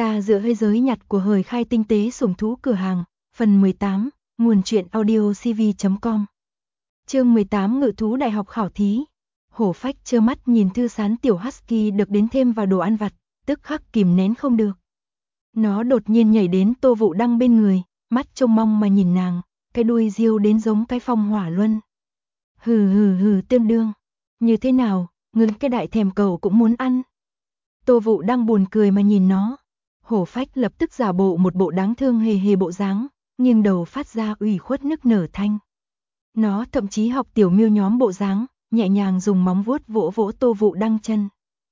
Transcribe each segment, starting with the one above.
Ta dựa hơi giới nhặt của hời khai tinh tế sủng thú cửa hàng, phần 18, nguồn truyện audio cv.com. Chương 18 Ngự thú đại học khảo thí. Hổ Phách trơ mắt nhìn thư sán tiểu husky được đến thêm vào đồ ăn vặt, tức khắc kìm nén không được. Nó đột nhiên nhảy đến Tô Vũ Đăng bên người, mắt trông mong mà nhìn nàng, cái đuôi riêu đến giống cái phong hỏa luân. Hừ Tương Đương, như thế nào, ngươi cái đại thèm cầu cũng muốn ăn. Tô Vũ Đăng buồn cười mà nhìn nó. Hổ Phách lập tức giả bộ một bộ đáng thương hề hề bộ dáng, nghiêng đầu phát ra ủy khuất nức nở thanh. Nó thậm chí học tiểu miêu nhóm bộ dáng, nhẹ nhàng dùng móng vuốt vỗ vỗ Tô Vũ Đăng chân.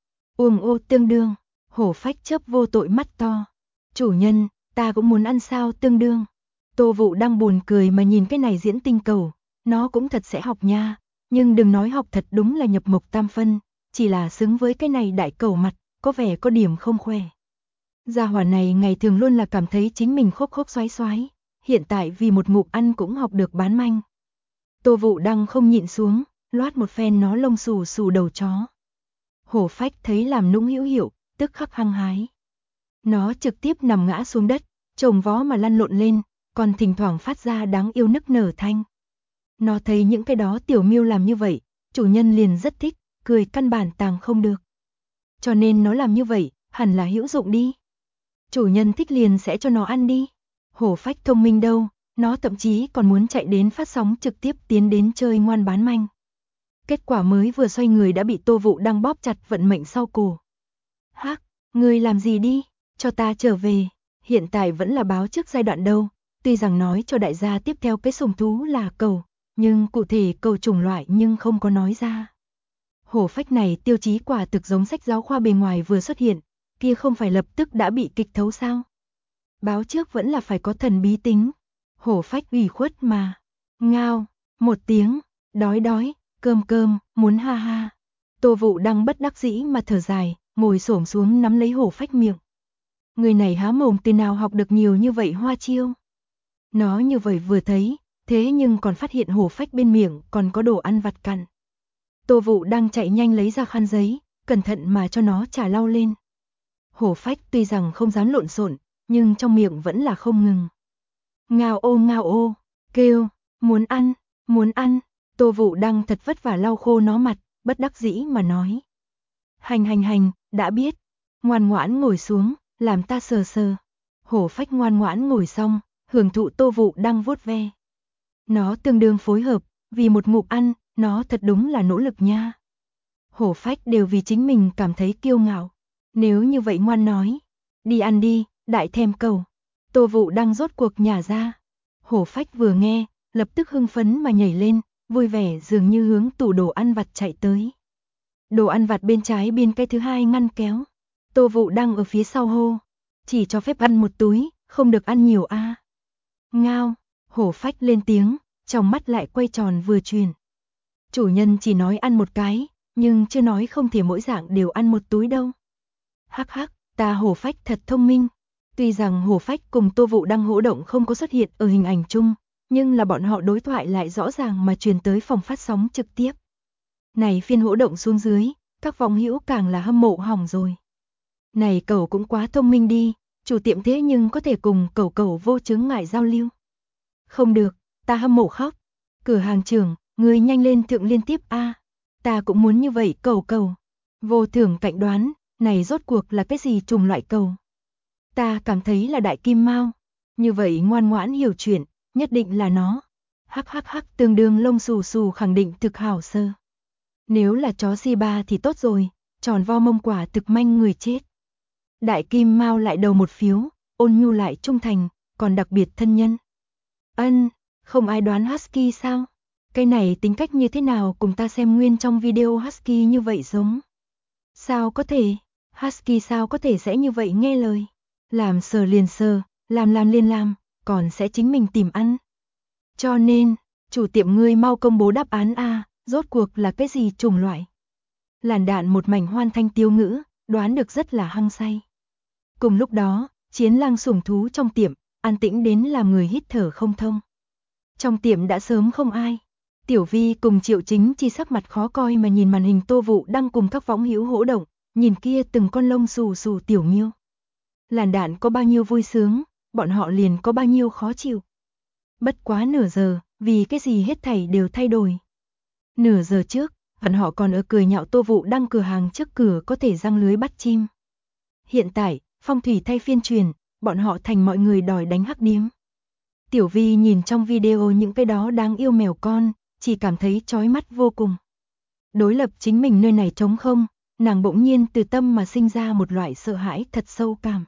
Ô Tương Đương, Hổ Phách chớp vô tội mắt to. Chủ nhân, ta cũng muốn ăn sao Tương Đương. Tô Vũ Đăng buồn cười mà nhìn cái này diễn tinh cầu, nó cũng thật sẽ học nha, nhưng đừng nói học thật đúng là nhập mộc tam phân, chỉ là xứng với cái này đại cầu mặt, có vẻ có điểm không khoe. Gia hỏa này ngày thường luôn là cảm thấy chính mình khốp xoái xoái, hiện tại vì một ngụm ăn cũng học được bán manh. Tô Vũ Đăng không nhịn xuống, loát một phen nó lông xù xù đầu chó. Hổ Phách thấy làm nũng hữu hiệu, tức khắc hăng hái. Nó trực tiếp nằm ngã xuống đất, chồng vó mà lăn lộn lên, còn thỉnh thoảng phát ra đáng yêu nức nở thanh. Nó thấy những cái đó tiểu miêu làm như vậy, chủ nhân liền rất thích, cười căn bản tàng không được. Cho nên nó làm như vậy, hẳn là hữu dụng đi. Chủ nhân thích liền sẽ cho nó ăn đi. Hổ Phách thông minh đâu, nó thậm chí còn muốn chạy đến phát sóng trực tiếp tiến đến chơi ngoan bán manh. Kết quả mới vừa xoay người đã bị Tô Vũ Đăng bóp chặt vận mệnh sau cổ. Hắc, ngươi làm gì đi, cho ta trở về, hiện tại vẫn là báo trước giai đoạn đâu, tuy rằng nói cho đại gia tiếp theo cái sủng thú là cầu, nhưng cụ thể cầu chủng loại nhưng không có nói ra. Hổ Phách này tiêu chí quả thực giống sách giáo khoa bề ngoài vừa xuất hiện, kia không phải lập tức đã bị kịch thấu sao? Báo trước vẫn là phải có thần bí tính. Hổ Phách ủy khuất mà. Ngao, một tiếng, đói, cơm, muốn ha ha. Tô Vũ Đăng bất đắc dĩ mà thở dài, ngồi xổm xuống nắm lấy Hổ Phách miệng. Người này há mồm từ nào học được nhiều như vậy hoa chiêu. Nó như vậy vừa thấy, thế nhưng còn phát hiện Hổ Phách bên miệng còn có đồ ăn vặt cặn. Tô Vũ Đăng chạy nhanh lấy ra khăn giấy, cẩn thận mà cho nó trà lau lên. Hổ Phách tuy rằng không dám lộn xộn, nhưng trong miệng vẫn là không ngừng. Ngao ô, kêu, muốn ăn. Tô Vũ Đăng thật vất vả lau khô nó mặt, bất đắc dĩ mà nói. Hành, đã biết. Ngoan ngoãn ngồi xuống, làm ta sờ sờ. Hổ Phách ngoan ngoãn ngồi xong, hưởng thụ Tô Vũ Đăng vuốt ve. Nó tương đương phối hợp, vì một ngụm ăn, nó thật đúng là nỗ lực nha. Hổ Phách đều vì chính mình cảm thấy kiêu ngạo. Nếu như vậy ngoan nói, đi ăn đi, đại thèm cầu. Tô Vũ Đăng rốt cuộc nhả ra. Hổ Phách vừa nghe, lập tức hưng phấn mà nhảy lên, vui vẻ dường như hướng tủ đồ ăn vặt chạy tới. Đồ ăn vặt bên trái biên cái thứ hai ngăn kéo. Tô Vũ Đăng ở phía sau hô, chỉ cho phép ăn một túi, không được ăn nhiều a. Ngao, Hổ Phách lên tiếng, trong mắt lại quay tròn vừa truyền. Chủ nhân chỉ nói ăn một cái, nhưng chưa nói không thể mỗi dạng đều ăn một túi đâu. Hắc, ta Hổ Phách thật thông minh. Tuy rằng Hổ Phách cùng Tô Vũ Đăng hỗ động không có xuất hiện ở hình ảnh chung, nhưng là bọn họ đối thoại lại rõ ràng mà truyền tới phòng phát sóng trực tiếp. Này phiên hỗ động xuống dưới, các vong hữu càng là hâm mộ hỏng rồi. Này cậu cũng quá thông minh đi, chủ tiệm thế nhưng có thể cùng cậu vô chướng ngại giao lưu. Không được, ta hâm mộ khóc. Cửa hàng trưởng, người nhanh lên thượng liên tiếp a. Ta cũng muốn như vậy cậu. Vô thưởng cạnh đoán, này rốt cuộc là cái gì trùng loại cầu? Ta cảm thấy là đại kim mao. Như vậy ngoan ngoãn hiểu chuyện, nhất định là nó. Hắc tương đương lông xù xù khẳng định thực hảo sơ. Nếu là chó Shiba thì tốt rồi, tròn vo mông quả thực manh người chết. Đại kim mao lại đầu một phiếu, ôn nhu lại trung thành, còn đặc biệt thân nhân. Không ai đoán Husky sao? Cái này tính cách như thế nào cùng ta xem nguyên trong video Husky như vậy giống? Sao có thể? Husky sao có thể sẽ như vậy nghe lời? Làm sờ liền sờ, làm liền làm, còn sẽ chính mình tìm ăn. Cho nên, chủ tiệm ngươi mau công bố đáp án a, rốt cuộc là cái gì chủng loại? Làn đạn một mảnh hoan thanh tiêu ngữ, đoán được rất là hăng say. Cùng lúc đó, chiến lang sủng thú trong tiệm, an tĩnh đến làm người hít thở không thông. Trong tiệm đã sớm không ai. Tiểu Vi cùng Triệu Chính Chi sắc mặt khó coi mà nhìn màn hình Tô Vũ Đăng cùng các võng hữu hỗ động, nhìn kia từng con lông xù xù tiểu miêu. Làn đạn có bao nhiêu vui sướng, bọn họ liền có bao nhiêu khó chịu. Bất quá nửa giờ, vì cái gì hết thảy đều thay đổi. Nửa giờ trước, bọn họ còn ở cười nhạo Tô Vũ Đăng cửa hàng trước cửa có thể giăng lưới bắt chim. Hiện tại, phong thủy thay phiên chuyển, bọn họ thành mọi người đòi đánh hắc điếm. Tiểu Vi nhìn trong video những cái đó đáng yêu mèo con, chỉ cảm thấy chói mắt vô cùng. Đối lập chính mình nơi này trống không, nàng bỗng nhiên từ tâm mà sinh ra một loại sợ hãi thật sâu cảm.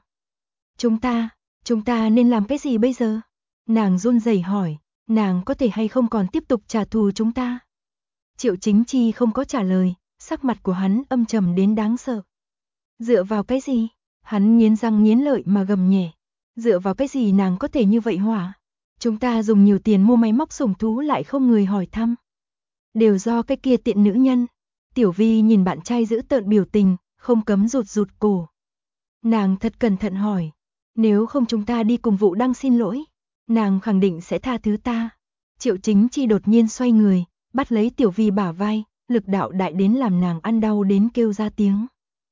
Chúng ta nên làm cái gì bây giờ? Nàng run rẩy hỏi, nàng có thể hay không còn tiếp tục trả thù chúng ta? Triệu Chính Chi không có trả lời, sắc mặt của hắn âm trầm đến đáng sợ. Dựa vào cái gì? Hắn nghiến răng nghiến lợi mà gầm nhẹ. Dựa vào cái gì nàng có thể như vậy hỏa? Chúng ta dùng nhiều tiền mua máy móc sủng thú lại không người hỏi thăm. Đều do cái kia tiện nữ nhân. Tiểu Vi nhìn bạn trai giữ tợn biểu tình, không cấm rụt cổ. Nàng thật cẩn thận hỏi, nếu không chúng ta đi cùng Vũ Đăng xin lỗi, nàng khẳng định sẽ tha thứ ta. Triệu Chính Chi đột nhiên xoay người, bắt lấy Tiểu Vi bả vai, lực đạo đại đến làm nàng ăn đau đến kêu ra tiếng.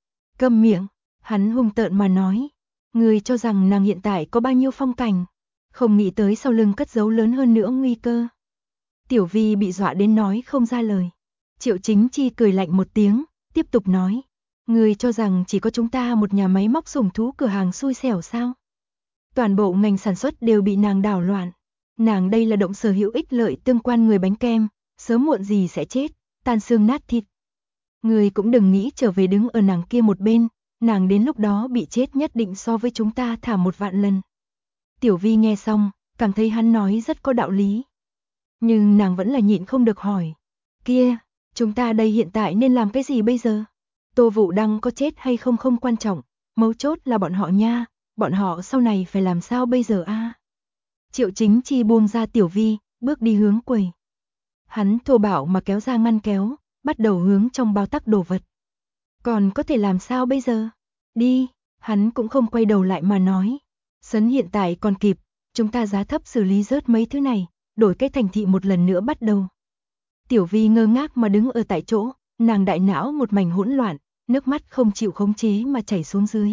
Câm miệng, hắn hung tợn mà nói, ngươi cho rằng nàng hiện tại có bao nhiêu phong cảnh, không nghĩ tới sau lưng cất giấu lớn hơn nữa nguy cơ. Tiểu Vi bị dọa đến nói không ra lời. Triệu Chính Chi cười lạnh một tiếng, tiếp tục nói, ngươi cho rằng chỉ có chúng ta một nhà máy móc sủng thú cửa hàng xui xẻo sao? Toàn bộ ngành sản xuất đều bị nàng đảo loạn. Nàng đây là động sở hữu ích lợi tương quan người bánh kem, sớm muộn gì sẽ chết, tan xương nát thịt. Ngươi cũng đừng nghĩ trở về đứng ở nàng kia một bên, nàng đến lúc đó bị chết nhất định so với chúng ta thả 1.000.000 lần. Tiểu Vi nghe xong, cảm thấy hắn nói rất có đạo lý. Nhưng nàng vẫn là nhịn không được hỏi, kia, chúng ta đây hiện tại nên làm cái gì bây giờ? Tô Vũ Đăng có chết hay không không quan trọng, mấu chốt là bọn họ nha, bọn họ sau này phải làm sao bây giờ a? Triệu Chính Chi buông ra Tiểu Vi, bước đi hướng quầy. Hắn thô bạo mà kéo ra ngăn kéo, bắt đầu hướng trong bao tắc đồ vật. Còn có thể làm sao bây giờ? Đi, hắn cũng không quay đầu lại mà nói. Sấn hiện tại còn kịp, chúng ta giá thấp xử lý rớt mấy thứ này, đổi cái thành thị một lần nữa bắt đầu. Tiểu Vi ngơ ngác mà đứng ở tại chỗ, nàng đại não một mảnh hỗn loạn, nước mắt không chịu khống chế mà chảy xuống dưới.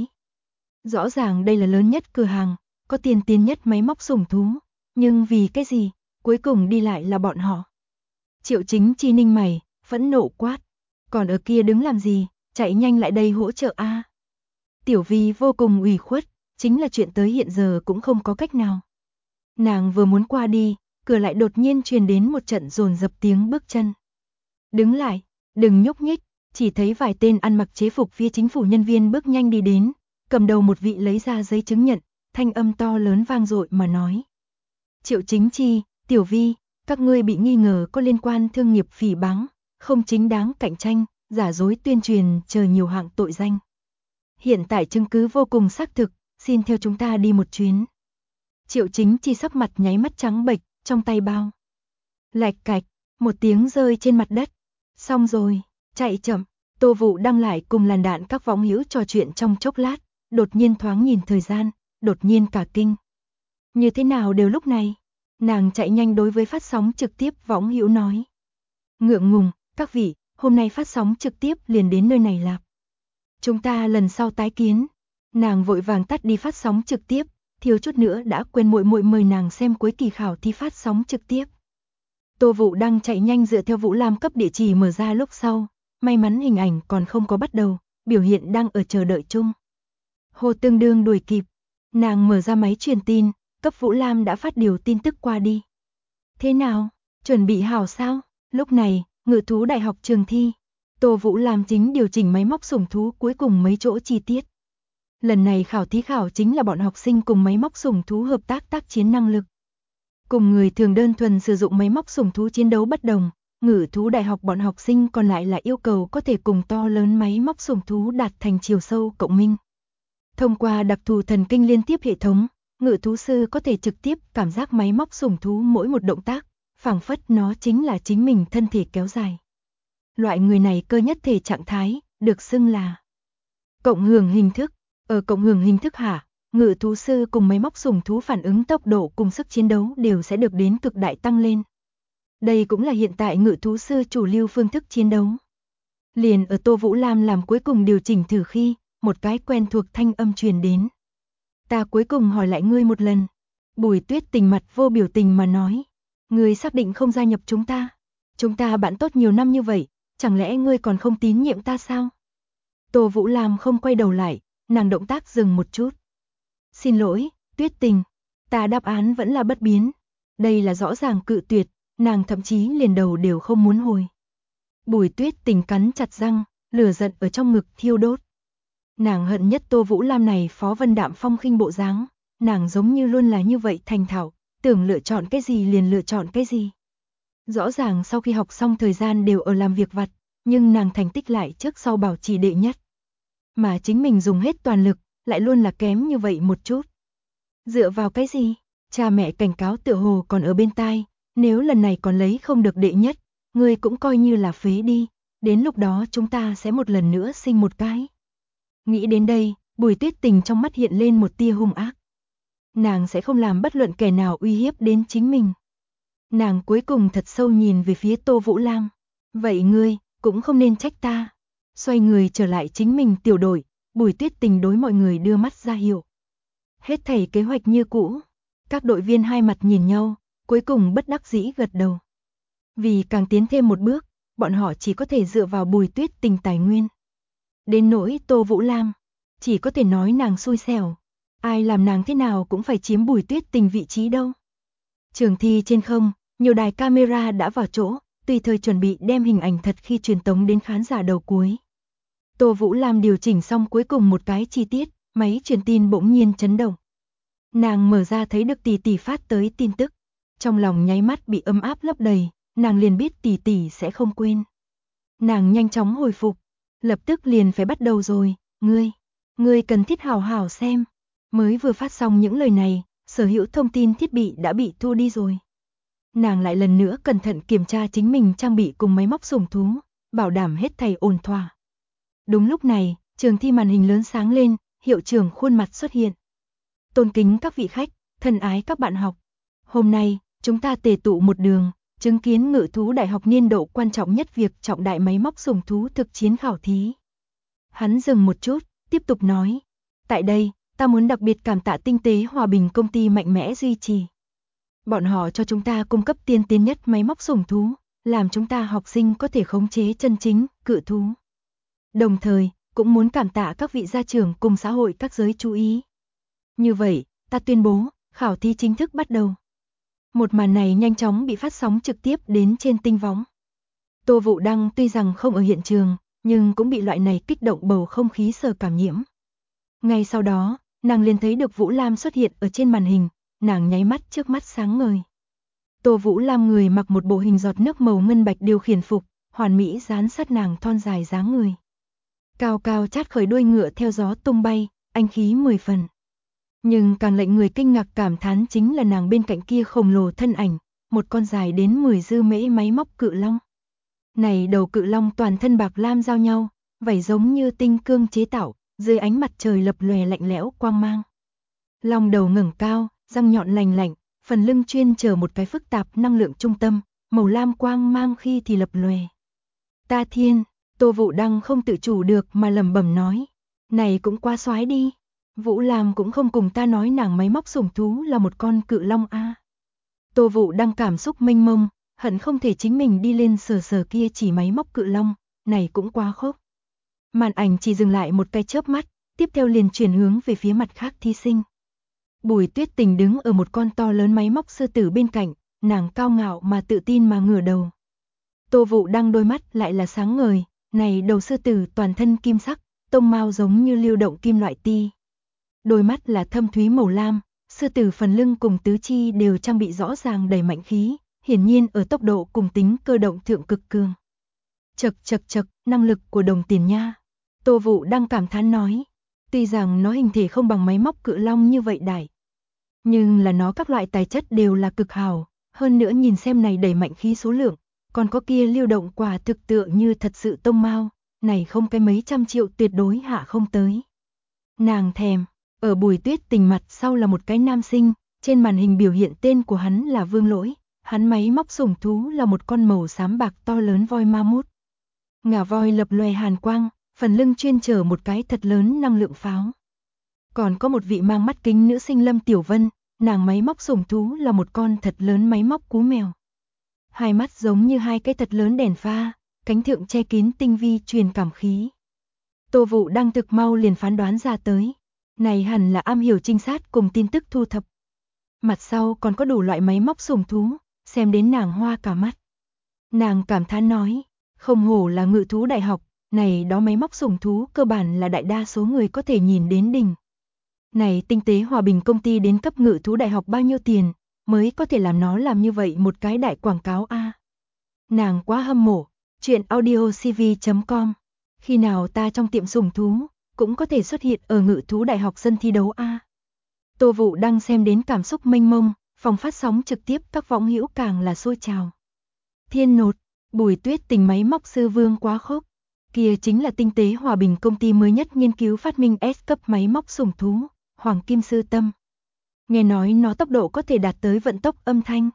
Rõ ràng đây là lớn nhất cửa hàng, có tiền nhất máy móc sủng thú, nhưng vì cái gì, cuối cùng đi lại là bọn họ. Triệu Chính Chi ninh mày, phẫn nộ quát, còn ở kia đứng làm gì, chạy nhanh lại đây hỗ trợ a. Tiểu Vi vô cùng ủy khuất, chính là chuyện tới hiện giờ cũng không có cách nào. Nàng vừa muốn qua đi, cửa lại đột nhiên truyền đến một trận dồn dập tiếng bước chân. Đứng lại, đừng nhúc nhích, chỉ thấy vài tên ăn mặc chế phục phía chính phủ nhân viên bước nhanh đi đến, cầm đầu một vị lấy ra giấy chứng nhận, thanh âm to lớn vang dội mà nói. Triệu Chính Chi, Tiểu Vi, các ngươi bị nghi ngờ có liên quan thương nghiệp phỉ báng, không chính đáng cạnh tranh, giả dối tuyên truyền chờ nhiều hạng tội danh. Hiện tại chứng cứ vô cùng xác thực, xin theo chúng ta đi một chuyến. Triệu Chính Chi sắc mặt nháy mắt trắng bệch, trong tay bao. Lạch cạch, một tiếng rơi trên mặt đất. Xong rồi, chạy chậm, Tô Vũ Đăng lại cùng làn đạn các võng hữu trò chuyện trong chốc lát, đột nhiên thoáng nhìn thời gian, đột nhiên cả kinh. Như thế nào đều lúc này? Nàng chạy nhanh đối với phát sóng trực tiếp võng hữu nói. Ngượng ngùng, các vị, hôm nay phát sóng trực tiếp liền đến nơi này lạp. Chúng ta lần sau tái kiến. Nàng vội vàng tắt đi phát sóng trực tiếp, thiếu chút nữa đã quên muội mời nàng xem cuối kỳ khảo thi phát sóng trực tiếp. Tô Vũ Đăng chạy nhanh dựa theo Vũ Lam cấp địa chỉ mở ra lúc sau, may mắn hình ảnh còn không có bắt đầu, biểu hiện đang ở chờ đợi chung. Hồ tương đương đuổi kịp, nàng mở ra máy truyền tin, cấp Vũ Lam đã phát điều tin tức qua đi. Thế nào, chuẩn bị hảo sao? Lúc này, Ngự thú đại học trường thi, Tô Vũ Lam chính điều chỉnh máy móc sủng thú cuối cùng mấy chỗ chi tiết. Lần này khảo thí khảo chính là bọn học sinh cùng máy móc sủng thú hợp tác chiến năng lực. Cùng người thường đơn thuần sử dụng máy móc sủng thú chiến đấu bất đồng, Ngự thú đại học bọn học sinh còn lại là yêu cầu có thể cùng to lớn máy móc sủng thú đạt thành chiều sâu cộng minh. Thông qua đặc thù thần kinh liên tiếp hệ thống, Ngự thú sư có thể trực tiếp cảm giác máy móc sủng thú mỗi một động tác, phảng phất nó chính là chính mình thân thể kéo dài. Loại người này cơ nhất thể trạng thái, được xưng là cộng hưởng hình thức. Ở cộng hưởng hình thức hạ, Ngự thú sư cùng máy móc sủng thú phản ứng tốc độ cùng sức chiến đấu đều sẽ được đến cực đại tăng lên. Đây cũng là hiện tại Ngự thú sư chủ lưu phương thức chiến đấu. Liền ở Tô Vũ Lam làm cuối cùng điều chỉnh thử khi, một cái quen thuộc thanh âm truyền đến. Ta cuối cùng hỏi lại ngươi một lần. Bùi Tuyết Tình mặt vô biểu tình mà nói. Ngươi xác định không gia nhập chúng ta? Chúng ta bạn tốt nhiều năm như vậy, chẳng lẽ ngươi còn không tín nhiệm ta sao? Tô Vũ Lam không quay đầu lại, nàng động tác dừng một chút. Xin lỗi, Tuyết Tình, ta đáp án vẫn là bất biến. Đây là rõ ràng cự tuyệt, nàng thậm chí liền đầu đều không muốn hồi. Bùi Tuyết Tình cắn chặt răng, lửa giận ở trong ngực thiêu đốt. Nàng hận nhất Tô Vũ Lam này Phó Vân Đạm phong khinh bộ dáng, nàng giống như luôn là như vậy thành thạo, tưởng lựa chọn cái gì liền lựa chọn cái gì. Rõ ràng sau khi học xong thời gian đều ở làm việc vặt, nhưng nàng thành tích lại trước sau bảo trì đệ nhất. Mà chính mình dùng hết toàn lực, lại luôn là kém như vậy một chút. Dựa vào cái gì? Cha mẹ cảnh cáo tựa hồ còn ở bên tai, nếu lần này còn lấy không được đệ nhất, ngươi cũng coi như là phế đi, đến lúc đó chúng ta sẽ một lần nữa sinh một cái. Nghĩ đến đây, Bùi Tuyết Tình trong mắt hiện lên một tia hung ác. Nàng sẽ không làm bất luận kẻ nào uy hiếp đến chính mình. Nàng cuối cùng thật sâu nhìn về phía Tô Vũ Lam. Vậy ngươi, cũng không nên trách ta. Xoay người trở lại chính mình tiểu đội, Bùi Tuyết Tình đối mọi người đưa mắt ra hiệu. Hết thảy kế hoạch như cũ. Các đội viên hai mặt nhìn nhau, cuối cùng bất đắc dĩ gật đầu. Vì càng tiến thêm một bước, bọn họ chỉ có thể dựa vào Bùi Tuyết Tình tài nguyên. Đến nỗi Tô Vũ Lam, chỉ có thể nói nàng xui xẻo. Ai làm nàng thế nào cũng phải chiếm Bùi Tuyết Tình vị trí đâu. Trường thi trên không, nhiều đài camera đã vào chỗ, tùy thời chuẩn bị đem hình ảnh thật khi truyền tống đến khán giả đầu cuối. Tô Vũ Lam điều chỉnh xong cuối cùng một cái chi tiết, máy truyền tin bỗng nhiên chấn động. Nàng mở ra thấy được tỷ tỷ phát tới tin tức, trong lòng nháy mắt bị ấm áp lấp đầy, nàng liền biết tỷ tỷ sẽ không quên. Nàng nhanh chóng hồi phục, lập tức liền phải bắt đầu rồi, ngươi cần thiết hảo hảo xem. Mới vừa phát xong những lời này, sở hữu thông tin thiết bị đã bị thu đi rồi. Nàng lại lần nữa cẩn thận kiểm tra chính mình trang bị cùng máy móc sủng thú, bảo đảm hết thảy ổn thỏa. Đúng lúc này, trường thi màn hình lớn sáng lên, hiệu trưởng khuôn mặt xuất hiện. Tôn kính các vị khách, thân ái các bạn học. Hôm nay, chúng ta tề tụ một đường, chứng kiến Ngự thú đại học niên độ quan trọng nhất việc trọng đại máy móc sủng thú thực chiến khảo thí. Hắn dừng một chút, tiếp tục nói. Tại đây, ta muốn đặc biệt cảm tạ Tinh tế Hòa bình công ty mạnh mẽ duy trì. Bọn họ cho chúng ta cung cấp tiên tiến nhất máy móc sủng thú, làm chúng ta học sinh có thể khống chế chân chính, cự thú. Đồng thời, cũng muốn cảm tạ các vị gia trưởng cùng xã hội các giới chú ý. Như vậy, ta tuyên bố, khảo thí chính thức bắt đầu. Một màn này nhanh chóng bị phát sóng trực tiếp đến trên tinh võng. Tô Vũ Đăng tuy rằng không ở hiện trường, nhưng cũng bị loại này kích động bầu không khí sở cảm nhiễm. Ngay sau đó, nàng liền thấy được Vũ Lam xuất hiện ở trên màn hình, nàng nháy mắt trước mắt sáng ngời. Tô Vũ Lam người mặc một bộ hình giọt nước màu ngân bạch điều khiển phục, hoàn mỹ dán sát nàng thon dài dáng người. Cao cao chát khởi đuôi ngựa theo gió tung bay, anh khí 10 phần. Nhưng càng lệnh người kinh ngạc cảm thán chính là nàng bên cạnh kia khổng lồ thân ảnh, một con dài đến 10 dư mễ máy móc cự long. Này đầu cự long toàn thân bạc lam giao nhau, vảy giống như tinh cương chế tạo, dưới ánh mặt trời lập lòe lạnh lẽo quang mang. Long đầu ngẩng cao, răng nhọn lành lạnh, phần lưng chuyên chở một cái phức tạp năng lượng trung tâm, màu lam quang mang khi thì lập lòe. Ta thiên, Tô Vũ Đăng không tự chủ được mà lẩm bẩm nói, này cũng quá xoái đi. Vũ Lam cũng không cùng ta nói nàng máy móc sủng thú là một con cự long a. Tô Vũ Đăng cảm xúc mênh mông, hận không thể chính mình đi lên sờ sờ kia chỉ máy móc cự long, này cũng quá khốc. Màn ảnh chỉ dừng lại một cái chớp mắt, tiếp theo liền chuyển hướng về phía mặt khác thí sinh. Bùi Tuyết Tình đứng ở một con to lớn máy móc sư tử bên cạnh, nàng cao ngạo mà tự tin mà ngửa đầu. Tô Vũ Đăng đôi mắt lại là sáng ngời, này đầu sư tử toàn thân kim sắc, tông mao giống như lưu động kim loại ti. Đôi mắt là thâm thúy màu lam, sư tử phần lưng cùng tứ chi đều trang bị rõ ràng đầy mạnh khí, hiển nhiên ở tốc độ cùng tính cơ động thượng cực cường. Chậc, năng lực của đồng tiền nha. Tô Vũ Đăng cảm thán nói, tuy rằng nó hình thể không bằng máy móc cự long như vậy đại, nhưng là nó các loại tài chất đều là cực hảo, hơn nữa nhìn xem này đầy mạnh khí số lượng, còn có kia lưu động quả thực tựa như thật sự tông mao, này không cái mấy trăm triệu tuyệt đối hạ không tới. Nàng thèm, ở Bùi Tuyết Tình mặt sau là một cái nam sinh, trên màn hình biểu hiện tên của hắn là Vương Lỗi, hắn máy móc sủng thú là một con màu xám bạc to lớn voi ma mút. Ngà voi lập lòe hàn quang, phần lưng chuyên chở một cái thật lớn năng lượng pháo. Còn có một vị mang mắt kính nữ sinh Lâm Tiểu Vân, nàng máy móc sủng thú là một con thật lớn máy móc cú mèo. Hai mắt giống như hai cái thật lớn đèn pha, cánh thượng che kín tinh vi truyền cảm khí. Tô Vũ Đăng thực mau liền phán đoán ra tới. Này hẳn là am hiểu trinh sát cùng tin tức thu thập. Mặt sau còn có đủ loại máy móc sủng thú, xem đến nàng hoa cả mắt. Nàng cảm thán nói, không hổ là Ngự thú đại học, này đó máy móc sủng thú cơ bản là đại đa số người có thể nhìn đến đỉnh. Này tinh tế hòa bình công ty đến cấp Ngự thú đại học bao nhiêu tiền, mới có thể làm nó làm như vậy một cái đại quảng cáo a. Nàng quá hâm mộ. Chuyện audiocv.com. Khi nào ta trong tiệm sủng thú cũng có thể xuất hiện ở Ngự thú đại học sân thi đấu a. Tô Vũ Đăng xem đến cảm xúc mênh mông, phòng phát sóng trực tiếp các võng hữu càng là sôi trào. Thiên nột, Bùi Tuyết Tình máy móc sư vương quá khốc. Kia chính là tinh tế hòa bình công ty mới nhất nghiên cứu phát minh S cấp máy móc sủng thú, Hoàng Kim Sư Tâm. Nghe nói nó tốc độ có thể đạt tới vận tốc âm thanh.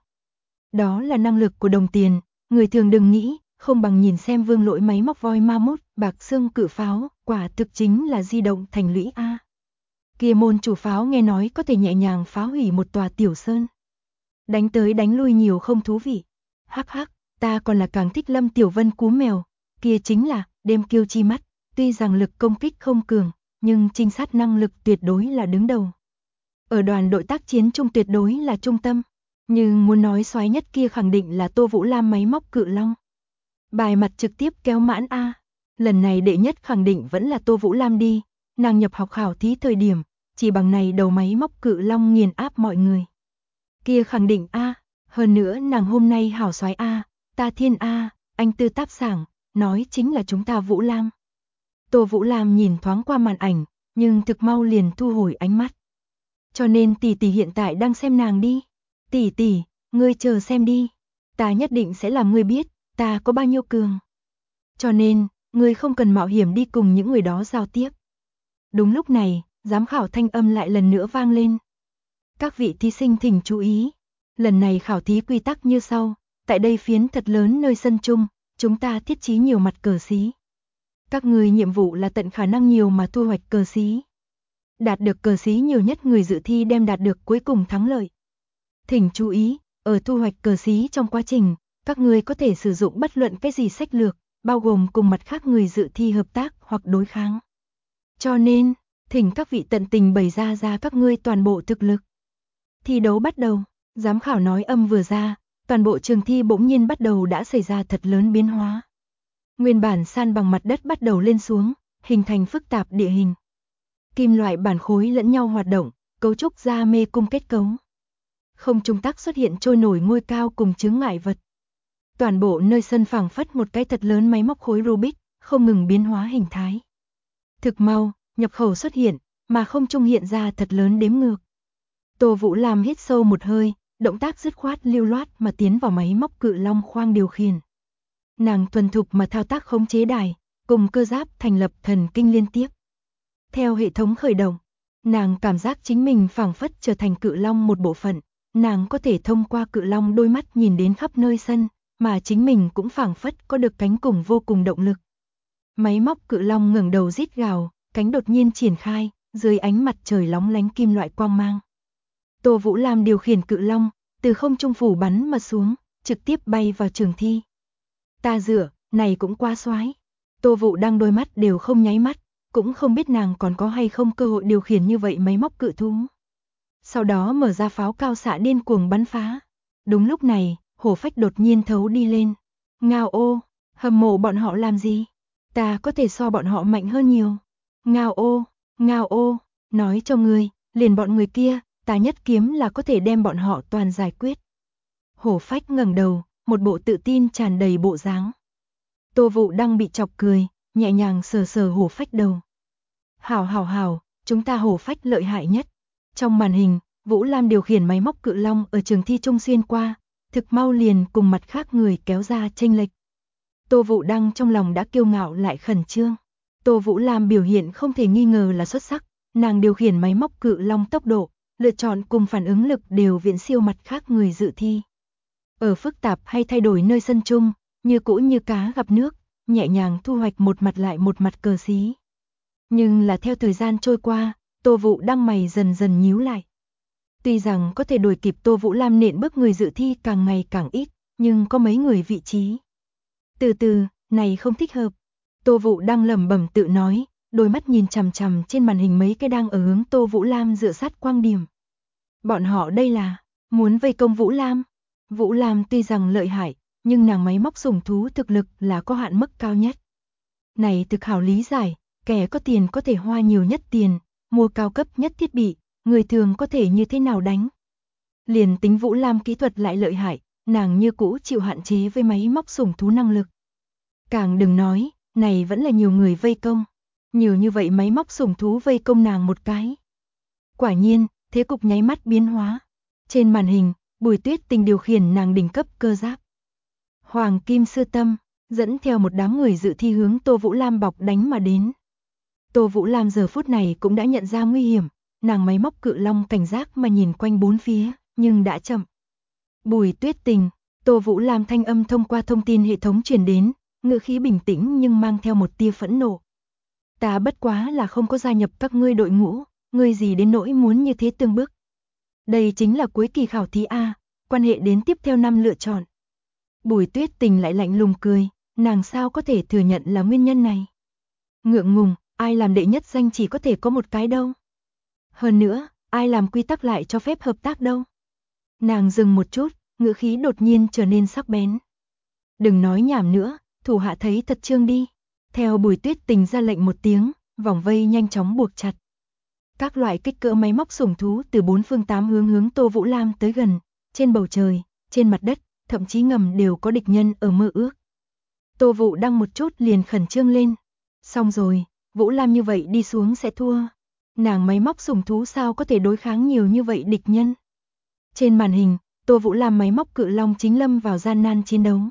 Đó là năng lực của đồng tiền, người thường đừng nghĩ, không bằng nhìn xem Vương Lỗi máy móc voi ma mút, bạc xương cự pháo, quả thực chính là di động thành lũy a. Kia môn chủ pháo nghe nói có thể nhẹ nhàng phá hủy một tòa tiểu sơn. Đánh tới đánh lui nhiều không thú vị. Hắc hắc, ta còn là càng thích Lâm Tiểu Vân cú mèo, kia chính là đêm kiêu chi mắt, tuy rằng lực công kích không cường, nhưng trinh sát năng lực tuyệt đối là đứng đầu. Ở đoàn đội tác chiến chung tuyệt đối là trung tâm, nhưng muốn nói soái nhất kia khẳng định là Tô Vũ Lam máy móc cự long. Bài mặt trực tiếp kéo mãn a. Lần này đệ nhất khẳng định vẫn là Tô Vũ Lam đi, nàng nhập học khảo thí thời điểm, chỉ bằng này đầu máy móc cự long nghiền áp mọi người. Kia khẳng định a, hơn nữa nàng hôm nay hảo soái a, ta thiên a, anh tư táp sảng, nói chính là chúng ta Vũ Lam. Tô Vũ Lam nhìn thoáng qua màn ảnh, nhưng thực mau liền thu hồi ánh mắt. Cho nên tỷ tỷ hiện tại đang xem nàng đi. Tỷ tỷ, ngươi chờ xem đi, ta nhất định sẽ làm ngươi biết, ta có bao nhiêu cường. Cho nên, ngươi không cần mạo hiểm đi cùng những người đó giao tiếp. Đúng lúc này, giám khảo thanh âm lại lần nữa vang lên. Các vị thí sinh thỉnh chú ý, lần này khảo thí quy tắc như sau, tại đây phiến thật lớn nơi sân chung, chúng ta thiết trí nhiều mặt cờ xí. Các người nhiệm vụ là tận khả năng nhiều mà thu hoạch cờ xí. Đạt được cờ xí nhiều nhất người dự thi đem đạt được cuối cùng thắng lợi. Thỉnh chú ý, ở thu hoạch cờ xí trong quá trình, các người có thể sử dụng bất luận cái gì sách lược, bao gồm cùng mặt khác người dự thi hợp tác hoặc đối kháng. Cho nên, thỉnh các vị tận tình bày ra các ngươi toàn bộ thực lực. Thi đấu bắt đầu, giám khảo nói âm vừa ra, toàn bộ trường thi bỗng nhiên bắt đầu đã xảy ra thật lớn biến hóa. Nguyên bản san bằng mặt đất bắt đầu lên xuống, hình thành phức tạp địa hình. Kim loại bản khối lẫn nhau hoạt động, cấu trúc ra mê cung kết cấu. Không trung tắc xuất hiện trôi nổi ngôi cao cùng chướng ngại vật. Toàn bộ nơi sân phẳng phất một cái thật lớn máy móc khối Rubik, không ngừng biến hóa hình thái. Thực mau, nhập khẩu xuất hiện, mà không trung hiện ra thật lớn đếm ngược. Tô Vũ Lam hít sâu một hơi, động tác dứt khoát lưu loát mà tiến vào máy móc cự long khoang điều khiển. Nàng thuần thục mà thao tác khống chế đài, cùng cơ giáp thành lập thần kinh liên tiếp. Theo hệ thống khởi động, nàng cảm giác chính mình phảng phất trở thành cự long một bộ phận, nàng có thể thông qua cự long đôi mắt nhìn đến khắp nơi sân, mà chính mình cũng phảng phất có được cánh cùng vô cùng động lực. Máy móc cự long ngẩng đầu rít gào, cánh đột nhiên triển khai, dưới ánh mặt trời lóng lánh kim loại quang mang. Tô Vũ Lam điều khiển cự long, từ không trung phủ bắn mà xuống, trực tiếp bay vào trường thi. Ta dựa, này cũng quá xoái. Tô Vũ Đăng đôi mắt đều không nháy mắt, cũng không biết nàng còn có hay không cơ hội điều khiển như vậy máy móc cự thú. Sau đó mở ra pháo cao xạ điên cuồng bắn phá. Đúng lúc này, hổ phách đột nhiên thấu đi lên. Ngao ô, hâm mộ bọn họ làm gì? Ta có thể so bọn họ mạnh hơn nhiều. Ngao ô, nói cho ngươi, liền bọn người kia, ta nhất kiếm là có thể đem bọn họ toàn giải quyết. Hổ phách ngẩng đầu, một bộ tự tin tràn đầy bộ dáng. Tô Vũ Đăng bị chọc cười, nhẹ nhàng sờ sờ hổ phách đầu. Hảo, chúng ta hổ phách lợi hại nhất. Trong màn hình, Vũ Lam điều khiển máy móc cự long ở trường thi trung xuyên qua, thực mau liền cùng mặt khác người kéo ra chênh lệch. Tô Vũ Đăng trong lòng đã kiêu ngạo lại khẩn trương. Tô Vũ Lam biểu hiện không thể nghi ngờ là xuất sắc, nàng điều khiển máy móc cự long tốc độ, lựa chọn cùng phản ứng lực đều viễn siêu mặt khác người dự thi. Ở phức tạp hay thay đổi nơi sân chung, như cũ như cá gặp nước, nhẹ nhàng thu hoạch một mặt lại một mặt cờ xí. Nhưng là theo thời gian trôi qua, Tô Vũ Đăng mày dần dần nhíu lại. Tuy rằng có thể đuổi kịp Tô Vũ Lam nện bước người dự thi càng ngày càng ít, nhưng có mấy người vị trí. Từ từ, này không thích hợp. Tô Vũ Đăng lẩm bẩm tự nói, đôi mắt nhìn chằm chằm trên màn hình mấy cái đang ở hướng Tô Vũ Lam dựa sát quang điểm. Bọn họ đây là muốn vây công Vũ Lam. Vũ Lam tuy rằng lợi hại, nhưng nàng máy móc sủng thú thực lực là có hạn mức cao nhất. Này thực hảo lý giải, kẻ có tiền có thể hoa nhiều nhất tiền, mua cao cấp nhất thiết bị, người thường có thể như thế nào đánh. Liền tính Vũ Lam kỹ thuật lại lợi hại, nàng như cũ chịu hạn chế với máy móc sủng thú năng lực. Càng đừng nói, này vẫn là nhiều người vây công. Nhiều như vậy máy móc sủng thú vây công nàng một cái. Quả nhiên, thế cục nháy mắt biến hóa. Trên màn hình, Bùi Tuyết Tình điều khiển nàng đỉnh cấp cơ giáp Hoàng Kim Sư Tâm, dẫn theo một đám người dự thi hướng Tô Vũ Lam bọc đánh mà đến. Tô Vũ Lam giờ phút này cũng đã nhận ra nguy hiểm, nàng máy móc cự long cảnh giác mà nhìn quanh bốn phía, nhưng đã chậm. Bùi Tuyết Tình, Tô Vũ Lam thanh âm thông qua thông tin hệ thống truyền đến, ngữ khí bình tĩnh nhưng mang theo một tia phẫn nộ. Ta bất quá là không có gia nhập các ngươi đội ngũ, ngươi gì đến nỗi muốn như thế tương bức. Đây chính là cuối kỳ khảo thí A, quan hệ đến tiếp theo năm lựa chọn. Bùi Tuyết Tình lại lạnh lùng cười, nàng sao có thể thừa nhận là nguyên nhân này. Ngượng ngùng, ai làm đệ nhất danh chỉ có thể có một cái đâu. Hơn nữa, ai làm quy tắc lại cho phép hợp tác đâu. Nàng dừng một chút, ngữ khí đột nhiên trở nên sắc bén. Đừng nói nhảm nữa, thủ hạ thấy thật trương đi. Theo Bùi Tuyết Tình ra lệnh một tiếng, vòng vây nhanh chóng buộc chặt. Các loại kích cỡ máy móc sủng thú từ bốn phương tám hướng hướng Tô Vũ Lam tới gần, trên bầu trời, trên mặt đất, thậm chí ngầm đều có địch nhân ở mơ ước. Tô Vũ Đăng một chút liền khẩn trương lên. Xong rồi, Vũ Lam như vậy đi xuống sẽ thua. Nàng máy móc sủng thú sao có thể đối kháng nhiều như vậy địch nhân. Trên màn hình, Tô Vũ Lam máy móc cự long chính lâm vào gian nan chiến đấu.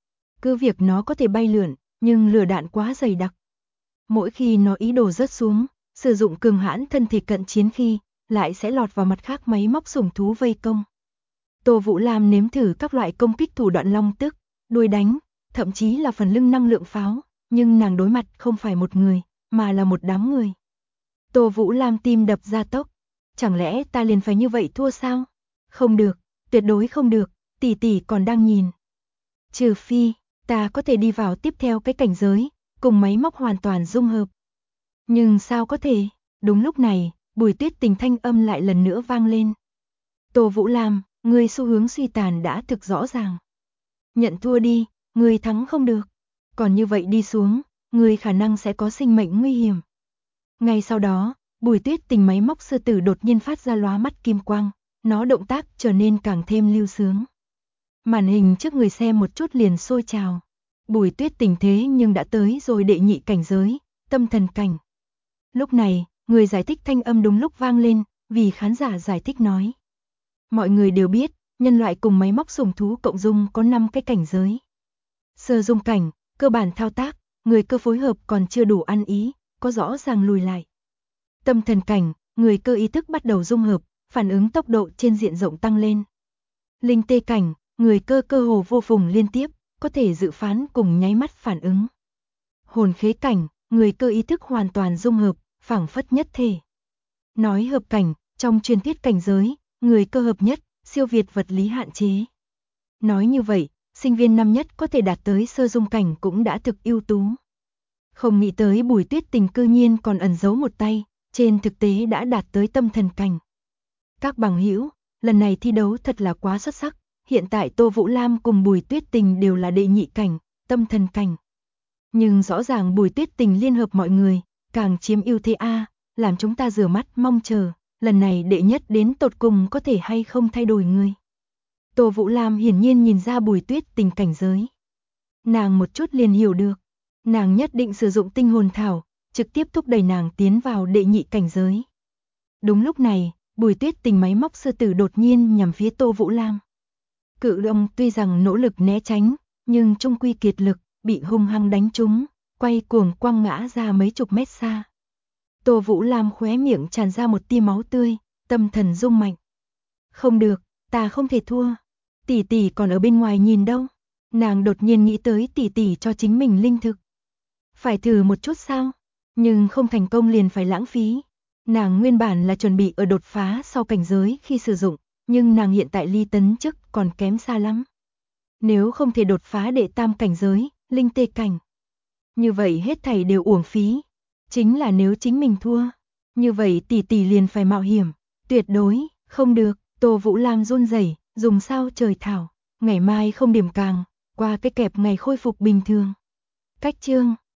Cứ việc nó có thể bay lượn, nhưng lửa đạn quá dày đặc. Mỗi khi nó ý đồ rớt xuống, sử dụng cường hãn thân thể cận chiến khi, lại sẽ lọt vào mặt khác máy móc sủng thú vây công. Tô Vũ Lam nếm thử các loại công kích thủ đoạn long tức, đuôi đánh, thậm chí là phần lưng năng lượng pháo, nhưng nàng đối mặt không phải một người, mà là một đám người. Tô Vũ Lam tim đập ra tốc, chẳng lẽ ta liền phải như vậy thua sao? Không được, tuyệt đối không được, tỷ tỷ còn đang nhìn. Trừ phi, ta có thể đi vào tiếp theo cái cảnh giới, cùng máy móc hoàn toàn dung hợp. Nhưng sao có thể? Đúng lúc này, Bùi Tuyết Tình thanh âm lại lần nữa vang lên. Tô Vũ Lam, ngươi xu hướng suy tàn đã thực rõ ràng. Nhận thua đi, ngươi thắng không được. Còn như vậy đi xuống, ngươi khả năng sẽ có sinh mệnh nguy hiểm. Ngay sau đó, Bùi Tuyết Tình máy móc sư tử đột nhiên phát ra lóa mắt kim quang, nó động tác trở nên càng thêm lưu sướng. Màn hình trước người xem một chút liền sôi trào. Bùi Tuyết Tình thế nhưng đã tới rồi đệ nhị cảnh giới, tâm thần cảnh. Lúc này, người giải thích thanh âm đúng lúc vang lên, vì khán giả giải thích nói. Mọi người đều biết, nhân loại cùng máy móc sủng thú cộng dung có 5 cái cảnh giới. Sơ dung cảnh, cơ bản thao tác, người cơ phối hợp còn chưa đủ ăn ý, có rõ ràng lùi lại. Tâm thần cảnh, người cơ ý thức bắt đầu dung hợp, phản ứng tốc độ trên diện rộng tăng lên. Linh tê cảnh, người cơ cơ hồ vô phùng liên tiếp, có thể dự phán cùng nháy mắt phản ứng. Hồn khế cảnh, người cơ ý thức hoàn toàn dung hợp, phảng phất nhất thể. Nói hợp cảnh, trong truyền thuyết cảnh giới, người cơ hợp nhất, siêu việt vật lý hạn chế. Nói như vậy, sinh viên năm nhất có thể đạt tới sơ dung cảnh cũng đã thực ưu tú. Không nghĩ tới Bùi Tuyết Tình cư nhiên còn ẩn giấu một tay, trên thực tế đã đạt tới tâm thần cảnh. Các bằng hữu, lần này thi đấu thật là quá xuất sắc, hiện tại Tô Vũ Lam cùng Bùi Tuyết Tình đều là đệ nhị cảnh, tâm thần cảnh. Nhưng rõ ràng Bùi Tuyết Tình liên hợp mọi người, càng chiếm ưu thế A, làm chúng ta rửa mắt mong chờ, lần này đệ nhất đến tột cùng có thể hay không thay đổi người. Tô Vũ Lam hiển nhiên nhìn ra Bùi Tuyết Tình cảnh giới. Nàng một chút liền hiểu được, nàng nhất định sử dụng tinh hồn thảo, trực tiếp thúc đẩy nàng tiến vào đệ nhị cảnh giới. Đúng lúc này, Bùi Tuyết Tình máy móc sư tử đột nhiên nhằm phía Tô Vũ Lam. Cự long tuy rằng nỗ lực né tránh, nhưng trung quy kiệt lực, bị hung hăng đánh trúng, quay cuồng quăng ngã ra mấy chục mét xa. Tô Vũ Lam khóe miệng tràn ra một tia máu tươi, tâm thần rung mạnh. Không được, ta không thể thua. Tỷ tỷ còn ở bên ngoài nhìn đâu. Nàng đột nhiên nghĩ tới tỷ tỷ cho chính mình linh thực. Phải thử một chút sao? Nhưng không thành công liền phải lãng phí. Nàng nguyên bản là chuẩn bị ở đột phá sau cảnh giới khi sử dụng, nhưng nàng hiện tại ly tấn chức còn kém xa lắm. Nếu không thể đột phá đệ tam cảnh giới, linh tê cảnh, như vậy hết thảy đều uổng phí. Chính là nếu chính mình thua, như vậy tỷ tỷ liền phải mạo hiểm, tuyệt đối không được. Tô Vũ Lam run rẩy, dùng sao trời thảo, ngày mai không điểm càng, qua cái kẹp ngày khôi phục bình thường. Cách chương